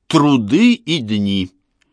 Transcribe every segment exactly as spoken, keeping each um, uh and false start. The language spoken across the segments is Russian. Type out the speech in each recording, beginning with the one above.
Труды и дни.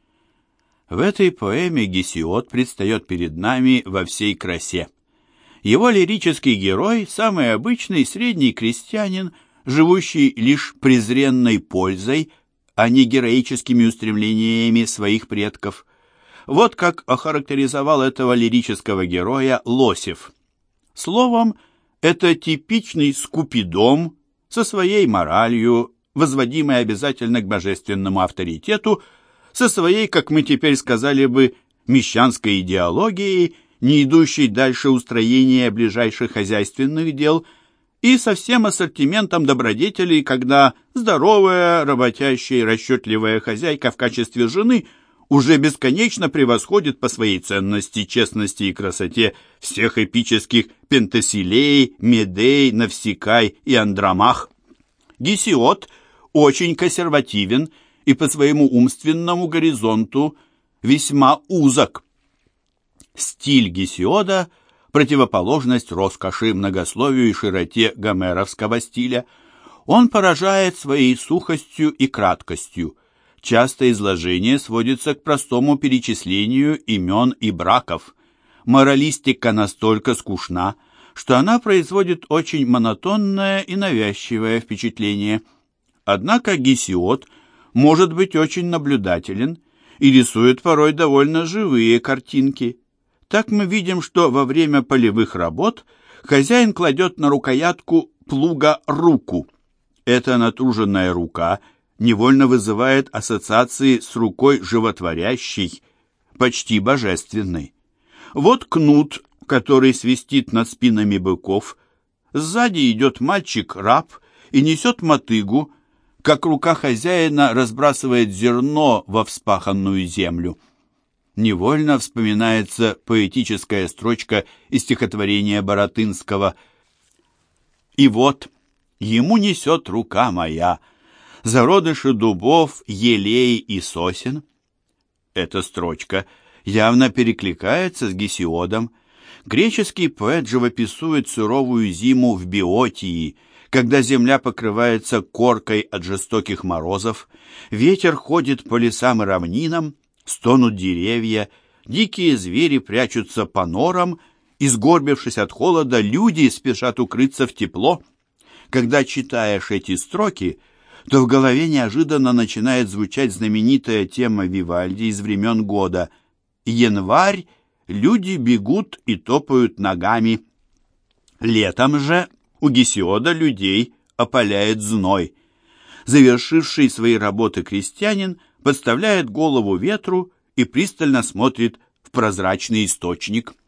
В этой поэме Гесиод предстает перед нами во всей красе. Его лирический герой – самый обычный средний крестьянин, живущий лишь презренной пользой, а не героическими устремлениями своих предков. Вот как охарактеризовал этого лирического героя Лосев. Словом, это типичный скупидом со своей моралью, возводимый обязательно к божественному авторитету, со своей, как мы теперь сказали бы, мещанской идеологией, не идущей дальше устроения ближайших хозяйственных дел, и со всем ассортиментом добродетелей, когда здоровая, работящая и расчетливая хозяйка в качестве жены уже бесконечно превосходит по своей ценности, честности и красоте всех эпических Пентесилей, Медей, Навсикай и Андромах. Гесиод очень консервативен и по своему умственному горизонту весьма узок. Стиль Гесиода – противоположность роскоши, многословию и широте гомеровского стиля. Он поражает своей сухостью и краткостью. Часто изложение сводится к простому перечислению имен и браков. Моралистика настолько скучна, что она производит очень монотонное и навязчивое впечатление. Однако Гесиод может быть очень наблюдателен и рисует порой довольно живые картинки. Так мы видим, что во время полевых работ хозяин кладет на рукоятку плуга руку. Эта натруженная рука невольно вызывает ассоциации с рукой животворящей, почти божественной. Вот кнут, который свистит над спинами быков. Сзади идет мальчик-раб и несет мотыгу, как рука хозяина разбрасывает зерно во вспаханную землю. Невольно вспоминается поэтическая строчка из стихотворения Баратынского: «И вот ему несет рука моя зародыши дубов, елей и сосен». Эта строчка явно перекликается с Гесиодом. Греческий поэт живописует суровую зиму в Биотии, когда земля покрывается коркой от жестоких морозов, ветер ходит по лесам и равнинам, стонут деревья, дикие звери прячутся по норам, и, сгорбившись от холода, люди спешат укрыться в тепло. Когда читаешь эти строки, то в голове неожиданно начинает звучать знаменитая тема Вивальди из времен года: «Январь, люди бегут и топают ногами». Летом же у Гесиода людей опаляет зной. Завершивший свои работы крестьянин подставляет голову ветру и пристально смотрит в прозрачный источник.